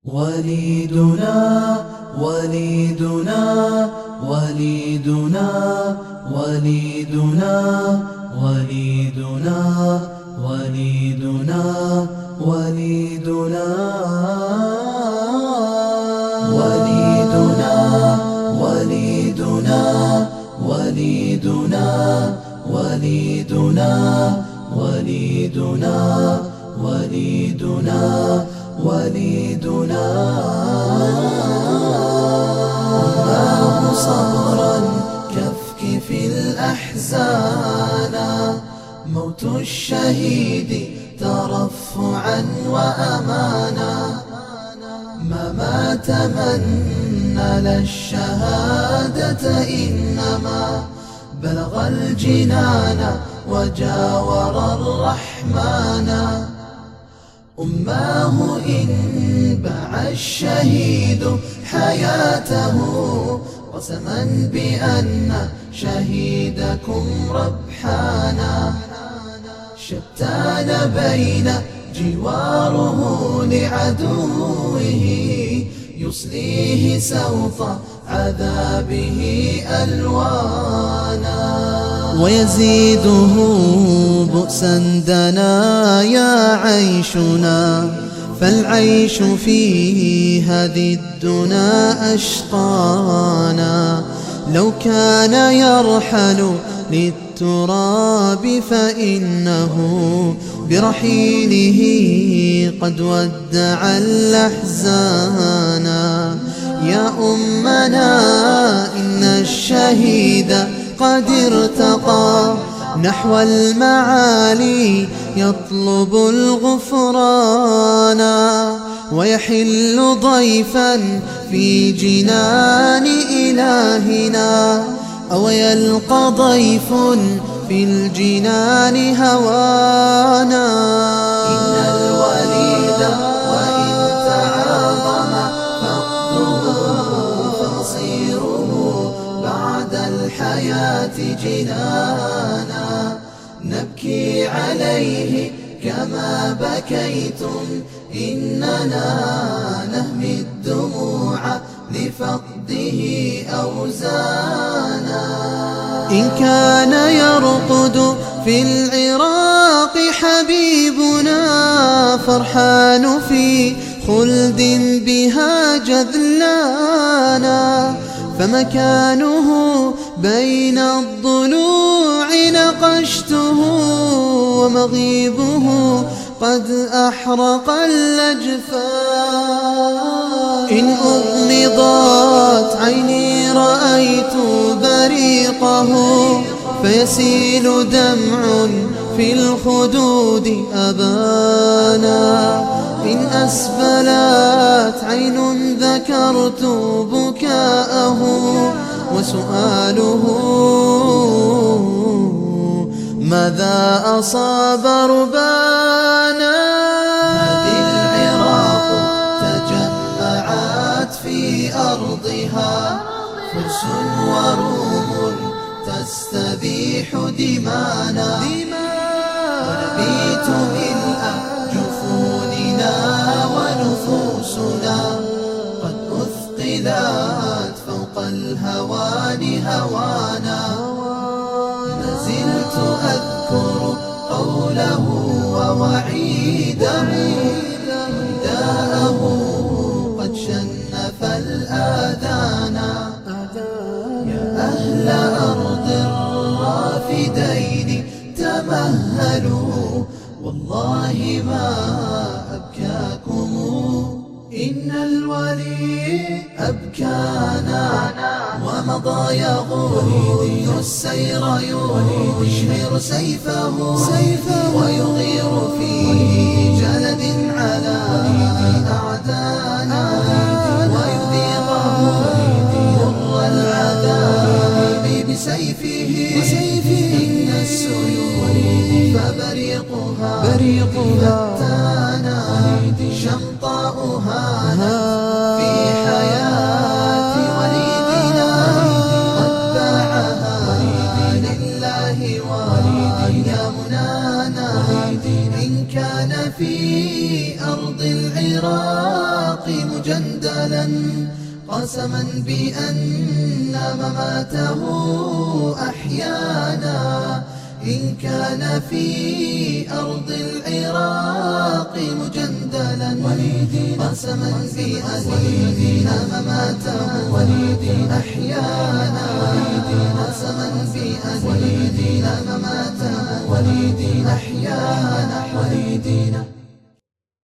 وليدنا وليدنا وليدنا وليدنا وليدنا وليدنا وليدنا وليدنا وليدنا وليدنا وليدنا وليدنا وليدنا وليدنا أماه صبرا كفكف الأحزان موت الشهيد ترفعا وأمانا ما مات من نال الشهادة إنما بلغ الجنان وجاور الرحمن أماه إن باع الشهيد حياته قسما بأن شهيدكم ربحانا شتان بين جواره لعدوه يصليه سوط عذابه ألوانا ويزيده بؤسا دنايا عيشنا فالعيش في هذه الدنا أشقانا لو كان يرحل للتراب فإنه برحيله قد ودع الأحزان يا أمنا إن الشهيد قد ارتقى نحو المعالي يطلب الغفران ويحل ضيفا في جنان إلهنا أو يلقى ضيف في الجنان هوانا إن الوليد وإن تعاظم فقده فمصيره بعد الحياة جنانا نبكي عليه كما بكيتم إننا نهمي الدموع لفقده أوزانا إن كان يرقد في العراق حبيبنا فرحان في خلد بها جذلانا فمكانه بين الضلوع نقشته ومغيبه قد أحرق الأجفان إن أغمضت عيني رأيت بريقه فيسيل دمع في الخدود أبانا إن أسفلت عين ذكرت بكاءه وسؤاله ماذا أصاب ربانا هذه العراق تجمعت في أرضها فرس وروم تستبيح دمانا ونبيت ملء جفوننا ونفوسنا قد أثقلت فوق الهوان هوانا زلت أذكر قوله ووعيده نداءه قد شنف الآذان يا أهل أرض الرافدين تمهلوا والله ما أبكاكم إن الولي أبكانا ومضى يغوث السير يشهر سيفه ويغير في جلد على أعدانا ويذيقه مر العذاب بسيفه إن السيوف فبريقها فتانا شمطاؤها في حياة وليدنا قد باعها لله ويا منانا إن كان في أرض العراق مجندلا قسما بأن مماته أحيانا إن كان في أرض العراق مجندلا قسما بأن مماته أحيانا قسما بأن مماته أحيانا